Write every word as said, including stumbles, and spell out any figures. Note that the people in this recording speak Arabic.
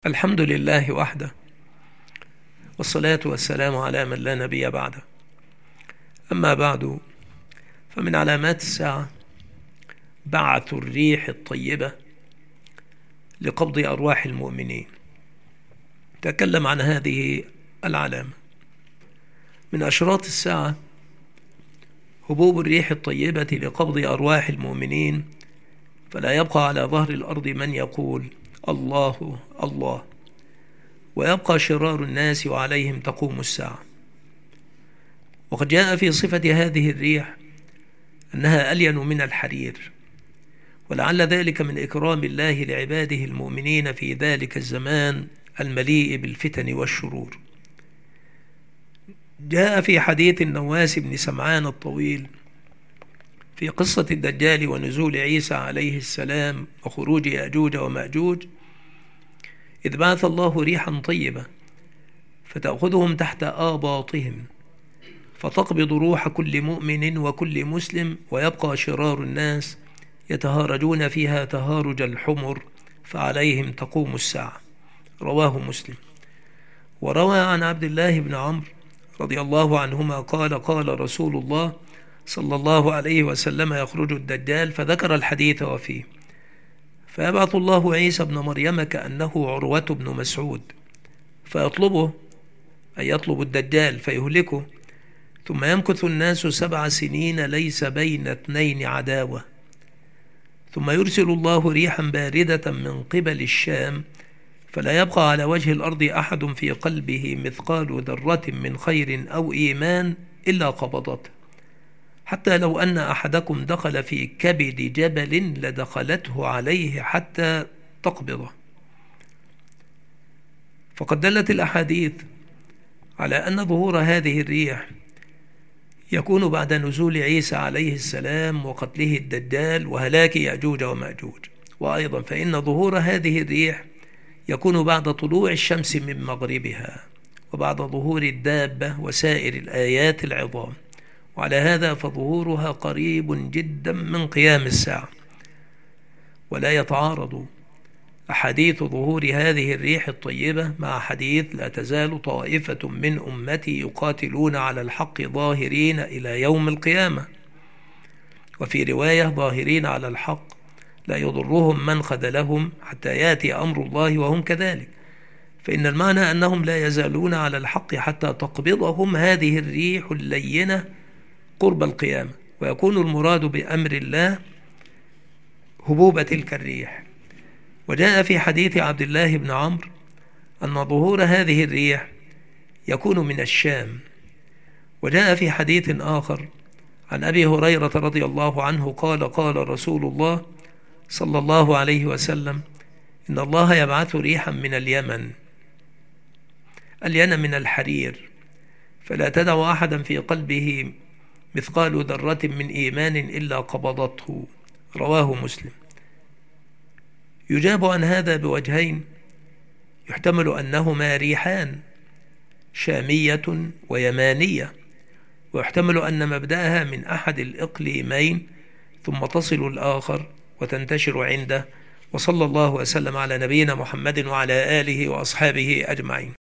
الحمد لله وحده، والصلاة والسلام على من لا نبي بعده. أما بعد، فمن علامات الساعة بعث الريح الطيبة لقبض أرواح المؤمنين. تكلم عن هذه العلامة. من أشراط الساعة هبوب الريح الطيبة لقبض أرواح المؤمنين، فلا يبقى على ظهر الأرض من يقول الله الله، ويبقى شرار الناس وعليهم تقوم الساعة. وقد جاء في صفة هذه الريح أنها ألين من الحرير، ولعل ذلك من إكرام الله لعباده المؤمنين في ذلك الزمان المليء بالفتن والشرور. جاء في حديث النواس بن سمعان الطويل في قصة الدجال ونزول عيسى عليه السلام وخروج يأجوج ومأجوج، إذ بعث الله ريحا طيبة فتأخذهم تحت آباطهم فتقبض روح كل مؤمن وكل مسلم، ويبقى شرار الناس يتهارجون فيها تهارج الحمر، فعليهم تقوم الساعة. رواه مسلم. وروى عن عبد الله بن عمرو رضي الله عنهما قال قال رسول الله صلى الله عليه وسلم: يخرج الدجال، فذكر الحديث وفيه: فيبعث الله عيسى ابن مريم كأنه عروة بن مسعود فيطلبه، أي يطلب الدجال فيهلكه، ثم يمكث الناس سبع سنين ليس بين اثنين عداوة، ثم يرسل الله ريحا باردة من قبل الشام، فلا يبقى على وجه الأرض أحد في قلبه مثقال ذرة من خير أو إيمان إلا قبضته، حتى لو أن أحدكم دخل في كبد جبل لدخلته عليه حتى تقبضه. فقد دلت الأحاديث على أن ظهور هذه الريح يكون بعد نزول عيسى عليه السلام وقتله الدجال وهلاك يأجوج ومأجوج. وأيضا فإن ظهور هذه الريح يكون بعد طلوع الشمس من مغربها، وبعد ظهور الدابة وسائر الآيات العظام، وعلى هذا فظهورها قريب جدا من قيام الساعة. ولا يتعارض أحاديث ظهور هذه الريح الطيبة مع حديث: لا تزال طائفة من أمتي يقاتلون على الحق ظاهرين إلى يوم القيامة، وفي رواية: ظاهرين على الحق لا يضرهم من خذلهم حتى يأتي أمر الله وهم كذلك. فإن المعنى أنهم لا يزالون على الحق حتى تقبضهم هذه الريح اللينة قرب القيامة، ويكون المراد بأمر الله هبوب تلك الريح. وجاء في حديث عبد الله بن عمرو أن ظهور هذه الريح يكون من الشام. وجاء في حديث آخر عن أبي هريرة رضي الله عنه قال قال رسول الله صلى الله عليه وسلم: إن الله يبعث ريحا من اليمن ألين من الحرير، فلا تدع أحدا في قلبه مثقال ذرة من إيمان إلا قبضته. رواه مسلم. يجاب عن هذا بوجهين: يحتمل أنهما ريحان شامية ويمانية، ويحتمل أن مبدأها من أحد الإقليمين ثم تصل الآخر وتنتشر عنده. وصلى الله وسلم على نبينا محمد وعلى آله وأصحابه أجمعين.